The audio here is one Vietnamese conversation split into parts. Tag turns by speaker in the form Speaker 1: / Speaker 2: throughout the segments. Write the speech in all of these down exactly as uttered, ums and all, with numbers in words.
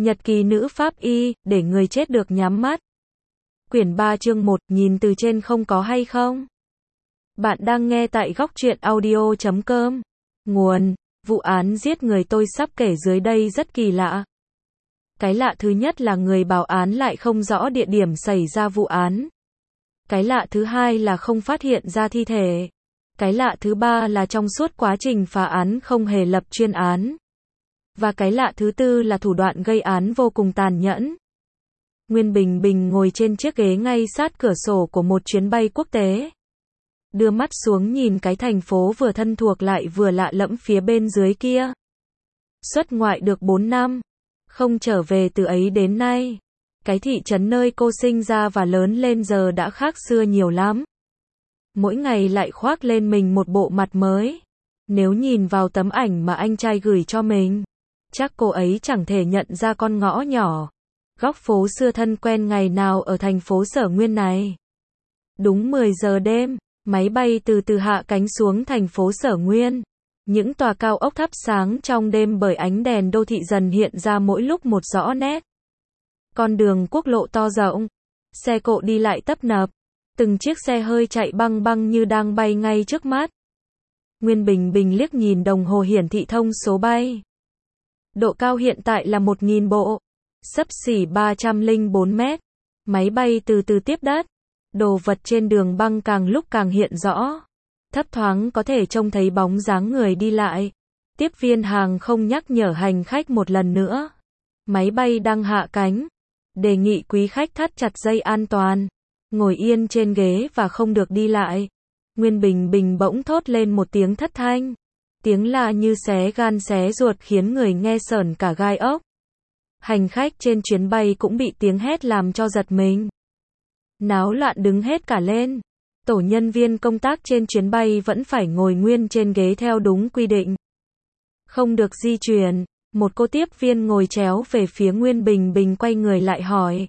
Speaker 1: Nhật ký nữ pháp y, để người chết được nhắm mắt. Quyển ba chương một, nhìn từ trên không có hay không? Bạn đang nghe tại góc truyện audio chấm com. Nguồn: vụ án giết người tôi sắp kể dưới đây rất kỳ lạ. Cái lạ thứ nhất là người báo án lại không rõ địa điểm xảy ra vụ án. Cái lạ thứ hai là không phát hiện ra thi thể. Cái lạ thứ ba là trong suốt quá trình phá án không hề lập chuyên án. Và cái lạ thứ tư là thủ đoạn gây án vô cùng tàn nhẫn. Nguyên Bình Bình ngồi trên chiếc ghế ngay sát cửa sổ của một chuyến bay quốc tế. Đưa mắt xuống nhìn cái thành phố vừa thân thuộc lại vừa lạ lẫm phía bên dưới kia. Xuất ngoại được bốn năm. Không trở về từ ấy đến nay. Cái thị trấn nơi cô sinh ra và lớn lên giờ đã khác xưa nhiều lắm. Mỗi ngày lại khoác lên mình một bộ mặt mới. Nếu nhìn vào tấm ảnh mà anh trai gửi cho mình, chắc cô ấy chẳng thể nhận ra con ngõ nhỏ, góc phố xưa thân quen ngày nào ở thành phố Sở Nguyên này. Đúng mười giờ đêm, máy bay từ từ hạ cánh xuống thành phố Sở Nguyên. Những tòa cao ốc thắp sáng trong đêm bởi ánh đèn đô thị dần hiện ra mỗi lúc một rõ nét. Con đường quốc lộ to rộng, xe cộ đi lại tấp nập, từng chiếc xe hơi chạy băng băng như đang bay ngay trước mắt. Nguyên Bình Bình liếc nhìn đồng hồ hiển thị thông số bay. Độ cao hiện tại là một nghìn bộ, xấp xỉ ba trăm lẻ bốn mét. Máy bay từ từ tiếp đất. Đồ vật trên đường băng càng lúc càng hiện rõ. Thấp thoáng có thể trông thấy bóng dáng người đi lại. Tiếp viên hàng không nhắc nhở hành khách một lần nữa. Máy bay đang hạ cánh. Đề nghị quý khách thắt chặt dây an toàn. Ngồi yên trên ghế và không được đi lại. Nguyên Bình Bình bỗng thốt lên một tiếng thất thanh. Tiếng la như xé gan xé ruột khiến người nghe sởn cả gai ốc. Hành khách trên chuyến bay cũng bị tiếng hét làm cho giật mình. Náo loạn đứng hết cả lên. Tổ nhân viên công tác trên chuyến bay vẫn phải ngồi nguyên trên ghế theo đúng quy định. Không được di chuyển. Một cô tiếp viên ngồi chéo về phía Nguyên Bình Bình quay người lại hỏi.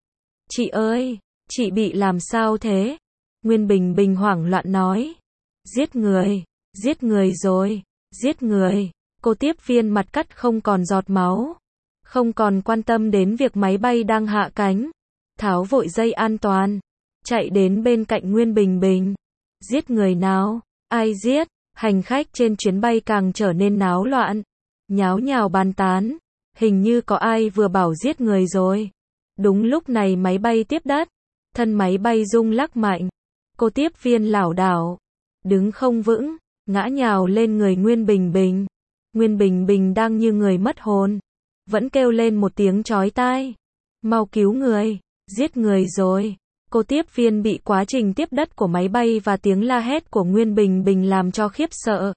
Speaker 1: Chị ơi, chị bị làm sao thế? Nguyên Bình Bình hoảng loạn nói. Giết người, giết người rồi, giết người. Cô tiếp viên mặt cắt không còn giọt máu. Không còn quan tâm đến việc máy bay đang hạ cánh. Tháo vội dây an toàn. Chạy đến bên cạnh Nguyên Bình Bình. Giết người nào? Ai giết? Hành khách trên chuyến bay càng trở nên náo loạn. Nháo nhào bàn tán. Hình như có ai vừa bảo giết người rồi. Đúng lúc này máy bay tiếp đất. Thân máy bay rung lắc mạnh. Cô tiếp viên lảo đảo. Đứng không vững. Ngã nhào lên người Nguyên Bình Bình. Nguyên Bình Bình đang như người mất hồn. Vẫn kêu lên một tiếng chói tai. Mau cứu người. Giết người rồi. Cô tiếp viên bị quá trình tiếp đất của máy bay và tiếng la hét của Nguyên Bình Bình làm cho khiếp sợ.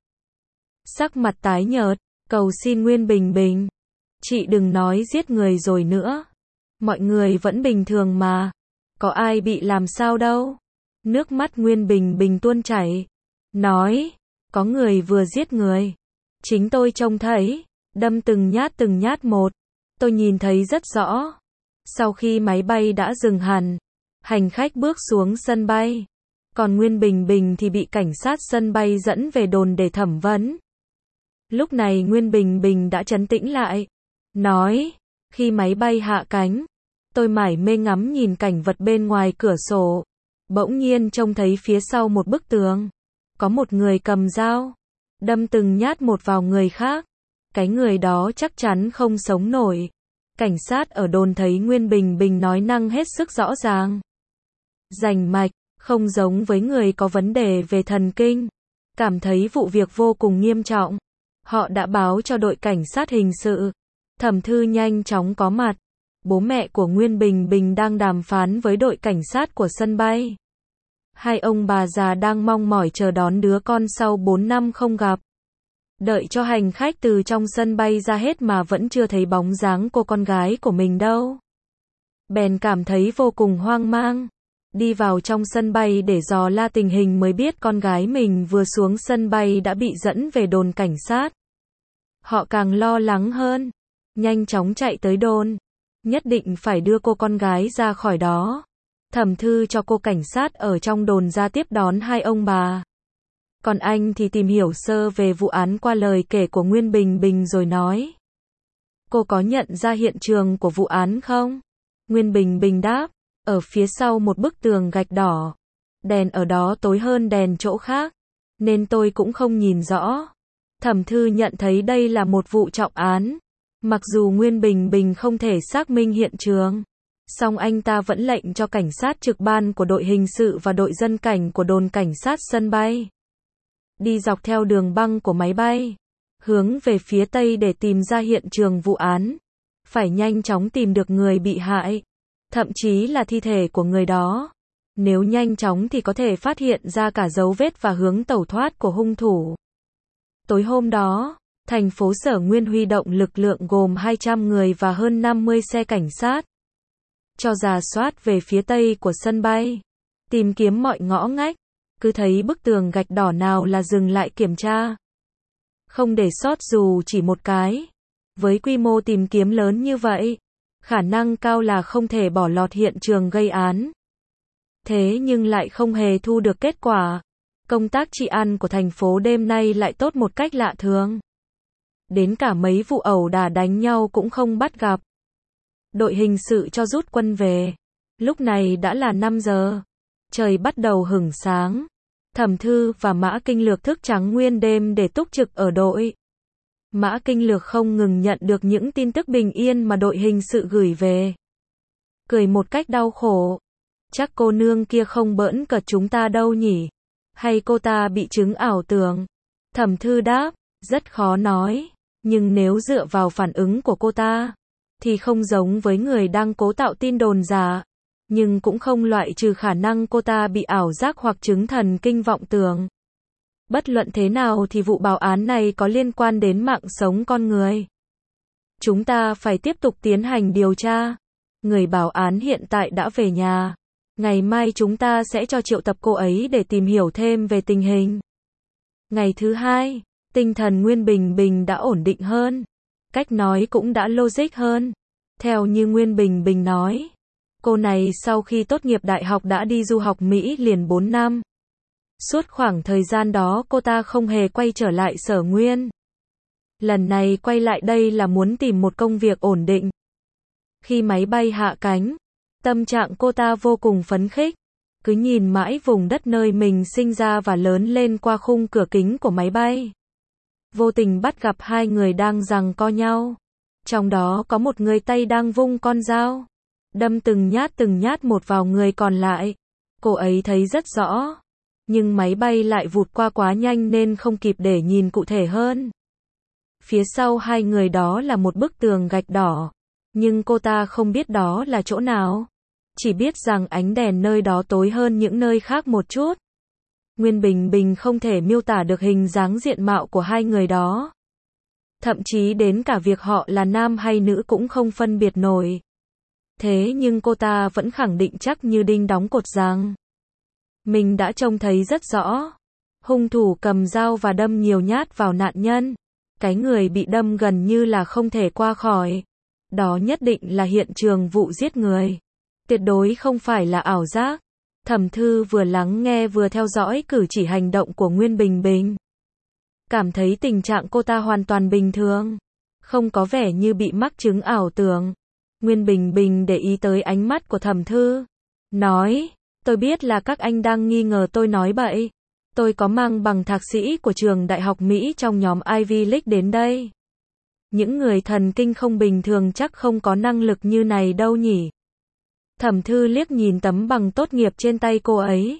Speaker 1: Sắc mặt tái nhợt. Cầu xin Nguyên Bình Bình. Chị đừng nói giết người rồi nữa. Mọi người vẫn bình thường mà. Có ai bị làm sao đâu. Nước mắt Nguyên Bình Bình tuôn chảy. Nói. Có người vừa giết người. Chính tôi trông thấy. Đâm từng nhát từng nhát một. Tôi nhìn thấy rất rõ. Sau khi máy bay đã dừng hẳn, hành khách bước xuống sân bay. Còn Nguyên Bình Bình thì bị cảnh sát sân bay dẫn về đồn để thẩm vấn. Lúc này Nguyên Bình Bình đã trấn tĩnh lại. Nói, khi máy bay hạ cánh, tôi mải mê ngắm nhìn cảnh vật bên ngoài cửa sổ. Bỗng nhiên trông thấy phía sau một bức tường. Có một người cầm dao. Đâm từng nhát một vào người khác. Cái người đó chắc chắn không sống nổi. Cảnh sát ở đồn thấy Nguyên Bình Bình nói năng hết sức rõ ràng. Rành mạch, không giống với người có vấn đề về thần kinh. Cảm thấy vụ việc vô cùng nghiêm trọng. Họ đã báo cho đội cảnh sát hình sự. Thẩm thư nhanh chóng có mặt. Bố mẹ của Nguyên Bình Bình đang đàm phán với đội cảnh sát của sân bay. Hai ông bà già đang mong mỏi chờ đón đứa con sau bốn năm không gặp. Đợi cho hành khách từ trong sân bay ra hết mà vẫn chưa thấy bóng dáng cô con gái của mình đâu. Bèn cảm thấy vô cùng hoang mang. Đi vào trong sân bay để dò la tình hình mới biết con gái mình vừa xuống sân bay đã bị dẫn về đồn cảnh sát. Họ càng lo lắng hơn. Nhanh chóng chạy tới đồn. Nhất định phải đưa cô con gái ra khỏi đó. Thẩm thư cho cô cảnh sát ở trong đồn ra tiếp đón hai ông bà. Còn anh thì tìm hiểu sơ về vụ án qua lời kể của Nguyên Bình Bình rồi nói. cô có nhận ra hiện trường của vụ án không? Nguyên Bình Bình đáp, ở phía sau một bức tường gạch đỏ. Đèn ở đó tối hơn đèn chỗ khác, nên tôi cũng không nhìn rõ. Thẩm Thư nhận thấy đây là một vụ trọng án. Mặc dù Nguyên Bình Bình không thể xác minh hiện trường, song anh ta vẫn lệnh cho cảnh sát trực ban của đội hình sự và đội dân cảnh của đồn cảnh sát sân bay đi dọc theo đường băng của máy bay, hướng về phía tây để tìm ra hiện trường vụ án. Phải nhanh chóng tìm được người bị hại, thậm chí là thi thể của người đó. Nếu nhanh chóng thì có thể phát hiện ra cả dấu vết và hướng tẩu thoát của hung thủ. Tối hôm đó, thành phố Sở Nguyên huy động lực lượng gồm hai trăm người và hơn năm mươi xe cảnh sát cho rà soát về phía tây của sân bay, tìm kiếm mọi ngõ ngách, cứ thấy bức tường gạch đỏ nào là dừng lại kiểm tra. Không để sót dù chỉ một cái. Với quy mô tìm kiếm lớn như vậy, khả năng cao là không thể bỏ lọt hiện trường gây án. Thế nhưng lại không hề thu được kết quả. Công tác trị an của thành phố đêm nay lại tốt một cách lạ thường. Đến cả mấy vụ ẩu đả đánh nhau cũng không bắt gặp. Đội hình sự cho rút quân về. Lúc này đã là năm giờ. Trời bắt đầu hửng sáng. Thẩm Thư và Mã Kinh Lược thức trắng nguyên đêm để túc trực ở đội. Mã Kinh Lược không ngừng nhận được những tin tức bình yên mà đội hình sự gửi về. Cười một cách đau khổ. Chắc cô nương kia không bỡn cợt chúng ta đâu nhỉ? Hay cô ta bị chứng ảo tưởng? Thẩm Thư đáp, rất khó nói. Nhưng nếu dựa vào phản ứng của cô ta, thì không giống với người đang cố tạo tin đồn giả. Nhưng cũng không loại trừ khả năng cô ta bị ảo giác hoặc chứng thần kinh vọng tưởng. Bất luận thế nào thì vụ báo án này có liên quan đến mạng sống con người. Chúng ta phải tiếp tục tiến hành điều tra. Người báo án hiện tại đã về nhà. Ngày mai chúng ta sẽ cho triệu tập cô ấy để tìm hiểu thêm về tình hình. Ngày thứ hai, tinh thần Nguyên Bình Bình đã ổn định hơn. Cách nói cũng đã logic hơn. Theo như Nguyên Bình Bình nói, cô này sau khi tốt nghiệp đại học đã đi du học Mỹ liền bốn năm. Suốt khoảng thời gian đó cô ta không hề quay trở lại Sở Nguyên. Lần này quay lại đây là muốn tìm một công việc ổn định. Khi máy bay hạ cánh, tâm trạng cô ta vô cùng phấn khích. Cứ nhìn mãi vùng đất nơi mình sinh ra và lớn lên qua khung cửa kính của máy bay. Vô tình bắt gặp hai người đang giằng co nhau. Trong đó có một người tay đang vung con dao, đâm từng nhát từng nhát một vào người còn lại. Cô ấy thấy rất rõ. Nhưng máy bay lại vụt qua quá nhanh nên không kịp để nhìn cụ thể hơn. Phía sau hai người đó là một bức tường gạch đỏ. Nhưng cô ta không biết đó là chỗ nào. Chỉ biết rằng ánh đèn nơi đó tối hơn những nơi khác một chút. Nguyên Bình Bình không thể miêu tả được hình dáng diện mạo của hai người đó. Thậm chí đến cả việc họ là nam hay nữ cũng không phân biệt nổi. Thế nhưng cô ta vẫn khẳng định chắc như đinh đóng cột rằng mình đã trông thấy rất rõ. Hung thủ cầm dao và đâm nhiều nhát vào nạn nhân. Cái người bị đâm gần như là không thể qua khỏi. Đó nhất định là hiện trường vụ giết người. Tuyệt đối không phải là ảo giác. Thẩm Thư vừa lắng nghe vừa theo dõi cử chỉ hành động của Nguyên Bình Bình. Cảm thấy tình trạng cô ta hoàn toàn bình thường. Không có vẻ như bị mắc chứng ảo tưởng. Nguyên Bình Bình để ý tới ánh mắt của Thẩm Thư. Nói, tôi biết là các anh đang nghi ngờ tôi nói bậy. Tôi có mang bằng thạc sĩ của trường Đại học Mỹ trong nhóm Ivy League đến đây. Những người thần kinh không bình thường chắc không có năng lực như này đâu nhỉ. Thẩm Thư liếc nhìn tấm bằng tốt nghiệp trên tay cô ấy.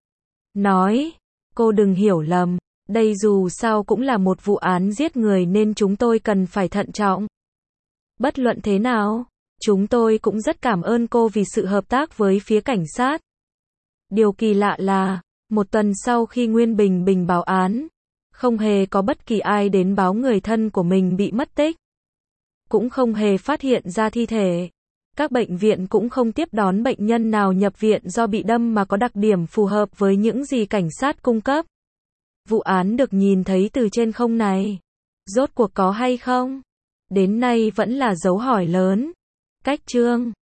Speaker 1: Nói, cô đừng hiểu lầm. Đây dù sao cũng là một vụ án giết người nên chúng tôi cần phải thận trọng. Bất luận thế nào, chúng tôi cũng rất cảm ơn cô vì sự hợp tác với phía cảnh sát. Điều kỳ lạ là, một tuần sau khi Nguyên Bình Bình báo án, không hề có bất kỳ ai đến báo người thân của mình bị mất tích. Cũng không hề phát hiện ra thi thể. Các bệnh viện cũng không tiếp đón bệnh nhân nào nhập viện do bị đâm mà có đặc điểm phù hợp với những gì cảnh sát cung cấp. Vụ án được nhìn thấy từ trên không này, rốt cuộc có hay không? Đến nay vẫn là dấu hỏi lớn. Cách chương